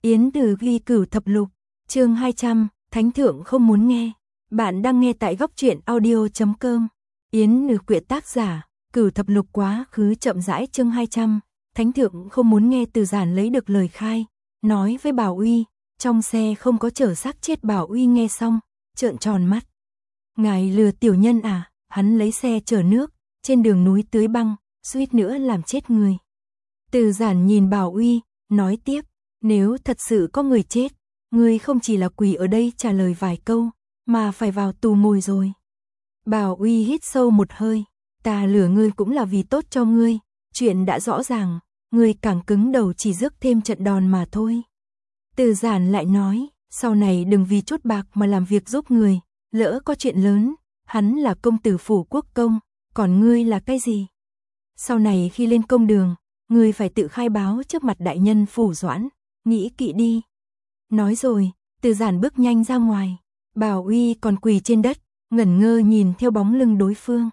Yến Từ ghi Cửu Thập Lục, chương 200, Thánh Thượng không muốn nghe. Bạn đang nghe tại góc truyện audio.com. Yến Từ quyện tác giả, Cửu Thập Lục quá khứ chậm rãi chương 200, Thánh Thượng không muốn nghe. Từ Giản lấy được lời khai, nói với Bảo Uy, trong xe không có chở xác chết. Bảo Uy nghe xong, trợn tròn mắt. Ngài lừa tiểu nhân à? Hắn lấy xe chở nước, trên đường núi tưới băng, suýt nữa làm chết người. Từ Giản nhìn Bảo Uy, nói tiếp, nếu thật sự có người chết, ngươi không chỉ là quỳ ở đây trả lời vài câu, mà phải vào tù mồi rồi. Bảo Uy hít sâu một hơi, ta lừa ngươi cũng là vì tốt cho ngươi, chuyện đã rõ ràng, ngươi càng cứng đầu chỉ rước thêm trận đòn mà thôi. Từ Giản lại nói, sau này đừng vì chút bạc mà làm việc giúp người, lỡ có chuyện lớn, hắn là công tử phủ quốc công, còn ngươi là cái gì? Sau này khi lên công đường, ngươi phải tự khai báo trước mặt đại nhân phủ Doãn, nghĩ kỹ đi. Nói rồi, Từ Giản bước nhanh ra ngoài, Bảo Uy còn quỳ trên đất, ngẩn ngơ nhìn theo bóng lưng đối phương.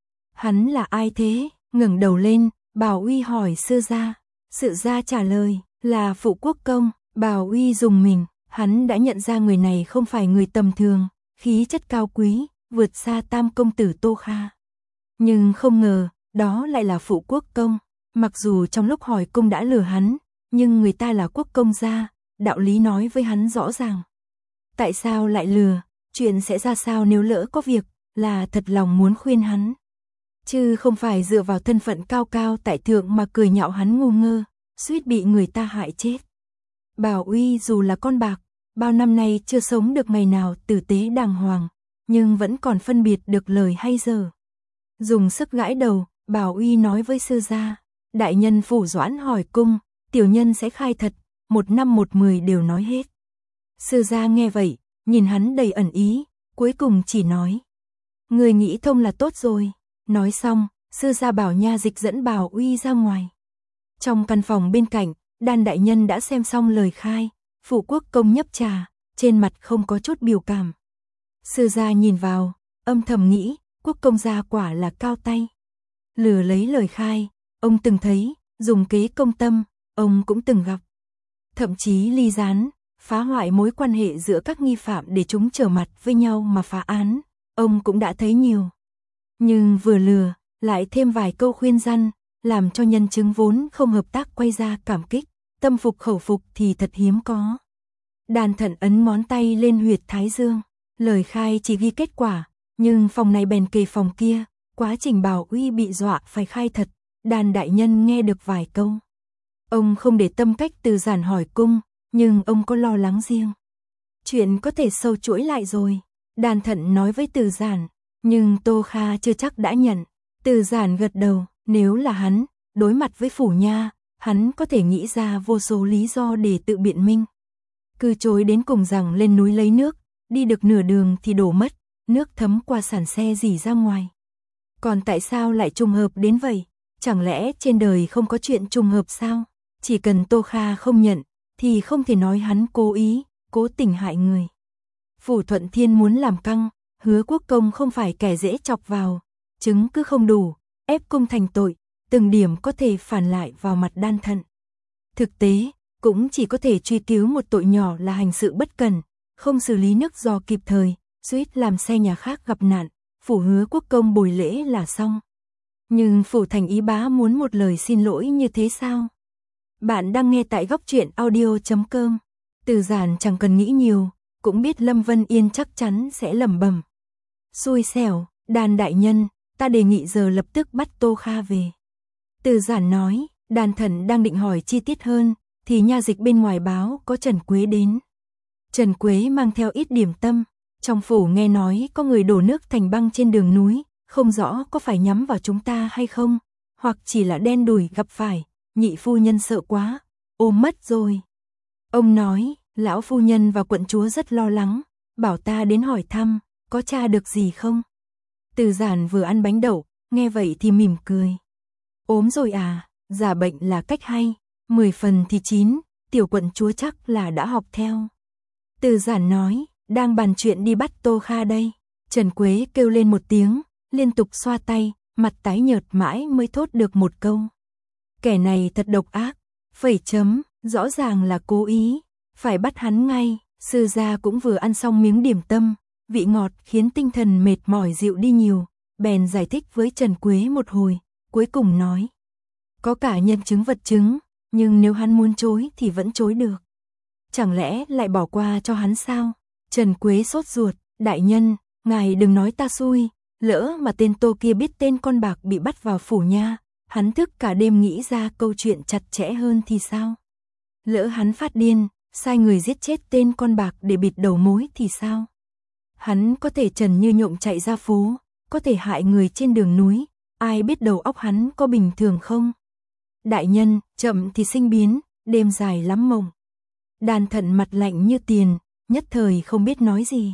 Hắn là ai thế? Ngẩng đầu lên, Bảo Uy hỏi Sư gia. Sư gia trả lời, là phụ quốc công. Bảo Uy rùng mình, hắn đã nhận ra người này không phải người tầm thường, khí chất cao quý, vượt xa tam công tử Tô Kha. Nhưng không ngờ, đó lại là phụ quốc công. Mặc dù trong lúc hỏi cung đã lừa hắn, nhưng người ta là quốc công gia, đạo lý nói với hắn rõ ràng. Tại sao lại lừa? Chuyện sẽ ra sao nếu lỡ có việc, là thật lòng muốn khuyên hắn. Chứ không phải dựa vào thân phận cao cao tại thượng mà cười nhạo hắn ngu ngơ, suýt bị người ta hại chết. Bảo Uy dù là con bạc, bao năm nay chưa sống được ngày nào tử tế đàng hoàng, nhưng vẫn còn phân biệt được lời hay dở. Dùng sức gãi đầu, Bảo Uy nói với sư gia, đại nhân phủ Doãn hỏi cung, tiểu nhân sẽ khai thật, 1 năm 1 10 đều nói hết. Sư gia nghe vậy, nhìn hắn đầy ẩn ý, cuối cùng chỉ nói, người nghĩ thông là tốt rồi. Nói xong, sư gia bảo nha dịch dẫn Bảo Uy ra ngoài. Trong căn phòng bên cạnh, Đan đại nhân đã xem xong lời khai, phụ quốc công nhấp trà, trên mặt không có chút biểu cảm. Sư gia nhìn vào, âm thầm nghĩ, quốc công gia quả là cao tay. Lừa lấy lời khai, ông từng thấy, dùng kế công tâm, ông cũng từng gặp. Thậm chí ly gián, phá hoại mối quan hệ giữa các nghi phạm để chúng trở mặt với nhau mà phá án, ông cũng đã thấy nhiều. Nhưng vừa lừa, lại thêm vài câu khuyên răn, làm cho nhân chứng vốn không hợp tác quay ra cảm kích, tâm phục khẩu phục thì thật hiếm có. Đàn Thận ấn ngón tay lên huyệt thái dương, lời khai chỉ ghi kết quả, nhưng phòng này bèn kề phòng kia, quá trình Bảo Uy bị dọa phải khai thật, Đàn đại nhân nghe được vài câu. Ông không để tâm cách Từ Giản hỏi cung, nhưng ông có lo lắng riêng. Chuyện có thể sâu chuỗi lại rồi, Đàn Thận nói với Từ Giản, nhưng Tô Kha chưa chắc đã nhận. Từ Giản gật đầu, nếu là hắn, đối mặt với phủ nha, hắn có thể nghĩ ra vô số lý do để tự biện minh. Cứ chối đến cùng rằng lên núi lấy nước, đi được nửa đường thì đổ mất, nước thấm qua sàn xe rỉ ra ngoài. Còn tại sao lại trùng hợp đến vậy? Chẳng lẽ trên đời không có chuyện trùng hợp sao? Chỉ cần Tô Kha không nhận, thì không thể nói hắn cố ý, cố tình hại người. Phủ Thuận Thiên muốn làm căng, Hứa quốc công không phải kẻ dễ chọc vào, chứng cứ không đủ, ép cung thành tội, từng điểm có thể phản lại vào mặt Đan Thận. Thực tế, cũng chỉ có thể truy cứu một tội nhỏ là hành sự bất cẩn, không xử lý nước giò kịp thời, suýt làm xe nhà khác gặp nạn, phủ Hứa quốc công bồi lễ là xong. Nhưng phủ Thành Ý bá muốn một lời xin lỗi như thế sao? Bạn đang nghe tại góc truyện audio.com. Từ Giản chẳng cần nghĩ nhiều, cũng biết Lâm Vân Yên chắc chắn sẽ lẩm bẩm. Xui xẻo, Đàn đại nhân, ta đề nghị giờ lập tức bắt Tô Kha về. Từ Giản nói, Đàn Thận đang định hỏi chi tiết hơn, thì nha dịch bên ngoài báo có Trần Quế đến. Trần Quế mang theo ít điểm tâm, trong phủ nghe nói có người đổ nước thành băng trên đường núi, không rõ có phải nhắm vào chúng ta hay không, hoặc chỉ là đen đủi gặp phải, nhị phu nhân sợ quá, ôm mất rồi. Ông nói, lão phu nhân và quận chúa rất lo lắng, bảo ta đến hỏi thăm, có tra được gì không? Từ Giản vừa ăn bánh đậu, nghe vậy thì mỉm cười. Ốm rồi à, giả bệnh là cách hay, 10 phần thì 9, tiểu quận chúa chắc là đã học theo. Từ Giản nói, đang bàn chuyện đi bắt Tô Kha đây. Trần Quế kêu lên một tiếng, liên tục xoa tay, mặt tái nhợt mãi mới thốt được một câu. Kẻ này thật độc ác, phẩy chấm, rõ ràng là cố ý. phải bắt hắn ngay. Sư gia cũng vừa ăn xong miếng điểm tâm, vị ngọt khiến tinh thần mệt mỏi dịu đi nhiều, bèn giải thích với Trần Quế một hồi, cuối cùng nói. Có cả nhân chứng vật chứng, nhưng nếu hắn muốn chối thì vẫn chối được. Chẳng lẽ lại bỏ qua cho hắn sao? Trần Quế sốt ruột, đại nhân, ngài đừng nói ta xui, lỡ mà tên Tô kia biết tên con bạc bị bắt vào phủ nha, hắn thức cả đêm nghĩ ra câu chuyện chặt chẽ hơn thì sao? Lỡ hắn phát điên, sai người giết chết tên con bạc để bịt đầu mối thì sao? Hắn có thể trần như nhộng chạy ra phố, có thể hại người trên đường núi, ai biết đầu óc hắn có bình thường không? Đại nhân, chậm thì sinh biến, đêm dài lắm mộng. Đàn Thận mặt lạnh như tiền, nhất thời không biết nói gì.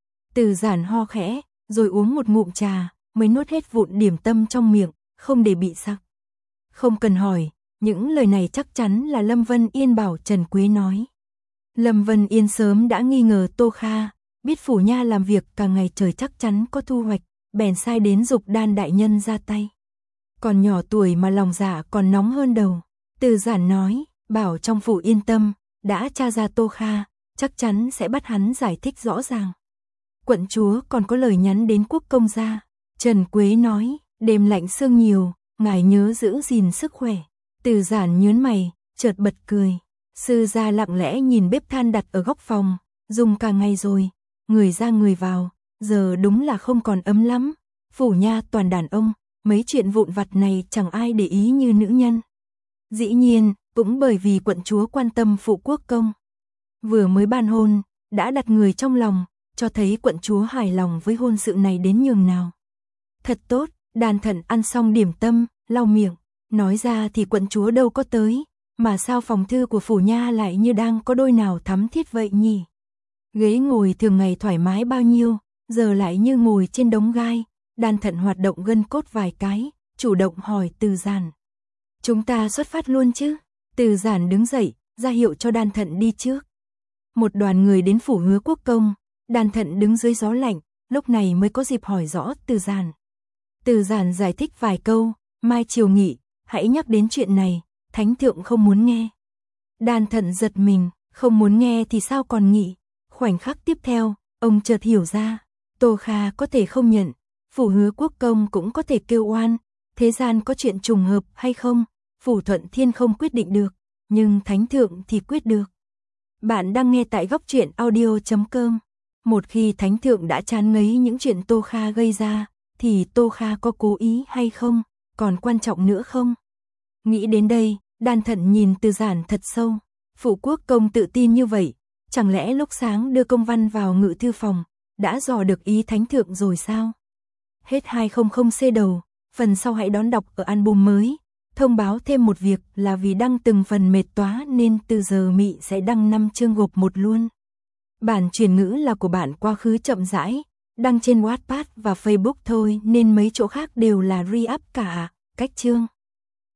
Từ Giản ho khẽ, rồi uống một ngụm trà, mới nuốt hết vụn điểm tâm trong miệng, không để bị sặc. Không cần hỏi, những lời này chắc chắn là Lâm Vân Yên bảo Trần Quế nói. Lâm Vân Yên sớm đã nghi ngờ Tô Kha, biết phủ nha làm việc cả ngày trời chắc chắn có thu hoạch, bèn sai đến giục Đan đại nhân ra tay. Còn nhỏ tuổi mà lòng dạ còn nóng hơn đầu. Từ Giản nói, bảo trong phủ yên tâm, đã tra ra Tô Kha, chắc chắn sẽ bắt hắn giải thích rõ ràng. Quận chúa còn có lời nhắn đến quốc công gia. Trần Quế nói, đêm lạnh sương nhiều, ngài nhớ giữ gìn sức khỏe. Từ Giản nhướng mày, chợt bật cười. Sư gia lặng lẽ nhìn bếp than đặt ở góc phòng, dùng cả ngày rồi, người ra người vào, giờ đúng là không còn ấm lắm. Phủ nha toàn đàn ông, mấy chuyện vụn vặt này chẳng ai để ý như nữ nhân. Dĩ nhiên, cũng bởi vì quận chúa quan tâm phụ quốc công. Vừa mới ban hôn, đã đặt người trong lòng, cho thấy quận chúa hài lòng với hôn sự này đến nhường nào. Thật tốt, Đàn Thận ăn xong điểm tâm, lau miệng, nói ra thì quận chúa đâu có tới, mà sao phòng thư của phủ nha lại như đang có đôi nào thắm thiết vậy nhỉ? Ghế ngồi thường ngày thoải mái bao nhiêu, giờ lại như ngồi trên đống gai. Đàn Thận hoạt động gân cốt vài cái, chủ động hỏi Từ Giản. Chúng ta xuất phát luôn chứ? Từ Giản đứng dậy, ra hiệu cho Đàn Thận đi trước. Một đoàn người đến phủ Hứa quốc công, Đàn Thận đứng dưới gió lạnh, lúc này mới có dịp hỏi rõ Từ Giản. Từ Giản giải thích vài câu, mai chiều nghỉ, hãy nhắc đến chuyện này, thánh thượng không muốn nghe. Đàn Thận giật mình, không muốn nghe thì sao còn nghỉ. Khoảnh khắc tiếp theo, ông chợt hiểu ra, Tô Kha có thể không nhận, phủ Hứa quốc công cũng có thể kêu oan, thế gian có chuyện trùng hợp hay không, phủ Thuận Thiên không quyết định được, nhưng thánh thượng thì quyết được. Bạn đang nghe tại Góc Truyện Audio.com. Một khi thánh thượng đã chán ngấy những chuyện Tô Kha gây ra, thì Tô Kha có cố ý hay không, còn quan trọng nữa không? Nghĩ đến đây, Đàn Thận nhìn Từ Giản thật sâu. Phủ quốc công tự tin như vậy, chẳng lẽ lúc sáng đưa công văn vào ngự thư phòng, đã dò được ý thánh thượng rồi sao? Hết 200C đầu, phần sau hãy đón đọc ở album mới. Thông báo thêm một việc là vì đăng từng phần mệt toá nên từ giờ Mị sẽ đăng 5 chương gộp một luôn. Bản truyền ngữ là của bản Quá Khứ Chậm Rãi, đăng trên Wattpad và Facebook thôi nên mấy chỗ khác đều là re-up cả, cách chương.